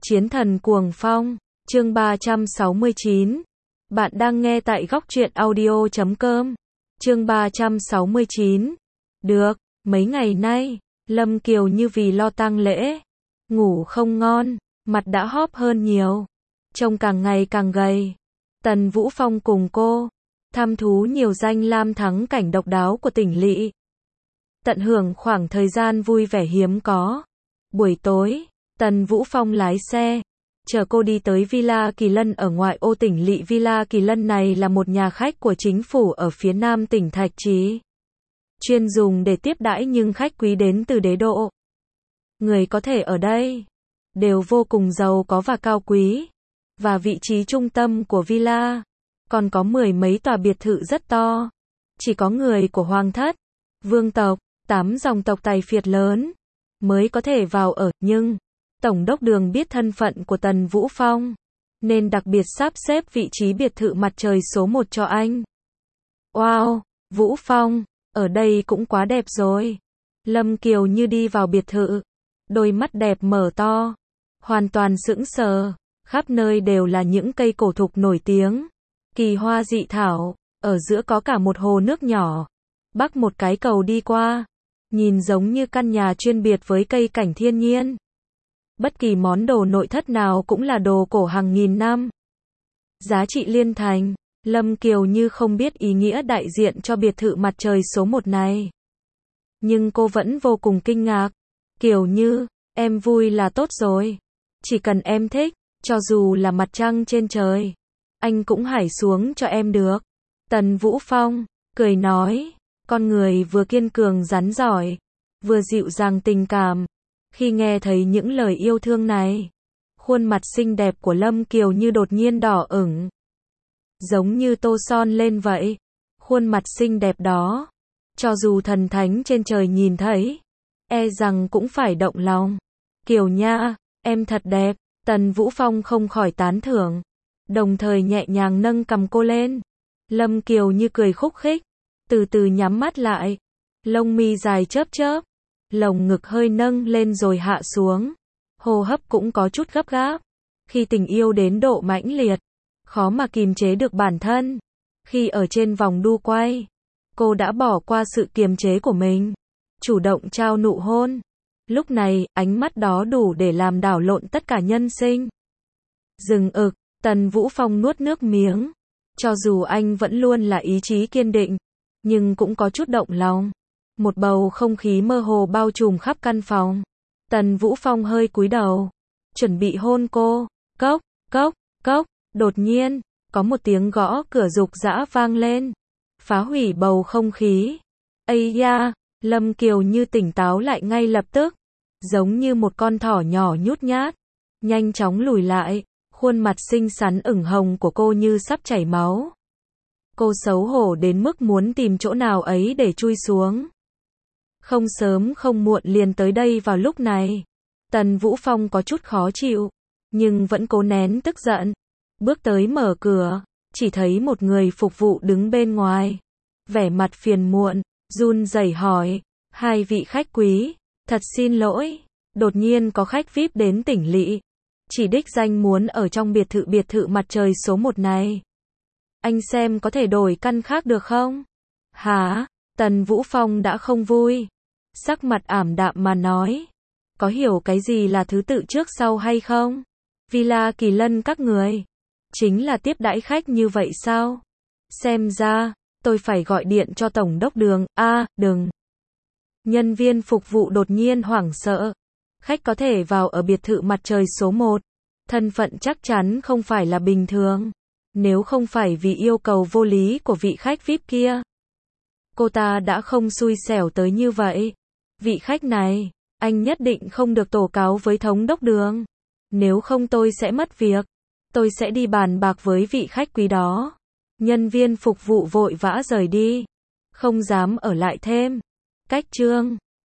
Chiến thần cuồng phong, chương 369. Bạn đang nghe tại góc truyện audio.com. Chương 369. Được, mấy ngày nay, Lâm Kiều như vì lo tang lễ, ngủ không ngon, mặt đã hóp hơn nhiều, trông càng ngày càng gầy. Tần Vũ Phong cùng cô, thăm thú nhiều danh lam thắng cảnh độc đáo của tỉnh lỵ. Tận hưởng khoảng thời gian vui vẻ hiếm có. Buổi tối, Tần Vũ Phong lái xe, chở cô đi tới Villa Kỳ Lân ở ngoại ô tỉnh lỵ. Villa Kỳ Lân này là một nhà khách của chính phủ ở phía nam tỉnh Thạch Trì, chuyên dùng để tiếp đãi những khách quý đến từ đế đô. Người có thể ở đây đều vô cùng giàu có và cao quý, và vị trí trung tâm của villa còn có mười mấy tòa biệt thự rất to. Chỉ có người của hoàng thất, vương tộc, 8 dòng tộc tài phiệt lớn mới có thể vào ở, nhưng Tổng đốc Đường biết thân phận của Tần Vũ Phong, nên đặc biệt sắp xếp vị trí biệt thự mặt trời số 1 cho anh. Wow, Vũ Phong, ở đây cũng quá đẹp rồi. Lâm Kiều như đi vào biệt thự, đôi mắt đẹp mở to, hoàn toàn sững sờ. Khắp nơi đều là những cây cổ thụ nổi tiếng, kỳ hoa dị thảo, ở giữa có cả một hồ nước nhỏ, bắc một cái cầu đi qua, nhìn giống như căn nhà chuyên biệt với cây cảnh thiên nhiên. Bất kỳ món đồ nội thất nào cũng là đồ cổ hàng nghìn năm, giá trị liên thành. Lâm Kiều như không biết ý nghĩa đại diện cho biệt thự mặt trời số 1 này, nhưng cô vẫn vô cùng kinh ngạc. Kiều Như, em vui là tốt rồi, chỉ cần em thích, cho dù là mặt trăng trên trời, anh cũng hải xuống cho em được. Tần Vũ Phong cười nói, con người vừa kiên cường rắn giỏi, vừa dịu dàng tình cảm. Khi nghe thấy những lời yêu thương này, khuôn mặt xinh đẹp của Lâm Kiều như đột nhiên đỏ ửng, giống như tô son lên vậy. Khuôn mặt xinh đẹp đó, cho dù thần thánh trên trời nhìn thấy, e rằng cũng phải động lòng. Kiều nha, em thật đẹp. Tần Vũ Phong không khỏi tán thưởng, đồng thời nhẹ nhàng nâng cằm cô lên. Lâm Kiều như cười khúc khích, từ từ nhắm mắt lại, lông mi dài chớp chớp, lồng ngực hơi nâng lên rồi hạ xuống, hô hấp cũng có chút gấp gáp. Khi tình yêu đến độ mãnh liệt, khó mà kìm chế được bản thân. Khi ở trên vòng đu quay, cô đã bỏ qua sự kiềm chế của mình, chủ động trao nụ hôn. Lúc này, ánh mắt đó đủ để làm đảo lộn tất cả nhân sinh. Dừng ực, Tần Vũ Phong nuốt nước miếng. Cho dù anh vẫn luôn là ý chí kiên định, nhưng cũng có chút động lòng. Một bầu không khí mơ hồ bao trùm khắp căn phòng. Tần Vũ Phong hơi cúi đầu, chuẩn bị hôn cô. Cốc, cốc, cốc. Đột nhiên, có một tiếng gõ cửa rục rã vang lên, phá hủy bầu không khí. Ây da! Lâm Kiều như tỉnh táo lại ngay lập tức, giống như một con thỏ nhỏ nhút nhát, nhanh chóng lùi lại. Khuôn mặt xinh xắn ửng hồng của cô như sắp chảy máu. Cô xấu hổ đến mức muốn tìm chỗ nào ấy để chui xuống. Không sớm không muộn liền tới đây vào lúc này. Tần Vũ Phong có chút khó chịu, nhưng vẫn cố nén tức giận. Bước tới mở cửa, chỉ thấy một người phục vụ đứng bên ngoài, vẻ mặt phiền muộn, run rẩy hỏi, hai vị khách quý, thật xin lỗi, đột nhiên có khách VIP đến tỉnh lỵ, chỉ đích danh muốn ở trong biệt thự mặt trời số 1 này. Anh xem có thể đổi căn khác được không? Hả? Tần Vũ Phong đã không vui, sắc mặt ảm đạm mà nói, có hiểu cái gì là thứ tự trước sau hay không? Villa Kỳ Lân các người chính là tiếp đãi khách như vậy sao? Xem ra tôi phải gọi điện cho Tổng đốc Đường. Đừng. Nhân viên phục vụ đột nhiên hoảng sợ. Khách có thể vào ở biệt thự mặt trời số 1. Thân phận chắc chắn không phải là bình thường. Nếu không phải vì yêu cầu vô lý của vị khách VIP kia, cô ta đã không xui xẻo tới như vậy. Vị khách này, anh nhất định không được tố cáo với Thống đốc Đường. Nếu không tôi sẽ mất việc. Tôi sẽ đi bàn bạc với vị khách quý đó. Nhân viên phục vụ vội vã rời đi, không dám ở lại thêm. Cách chương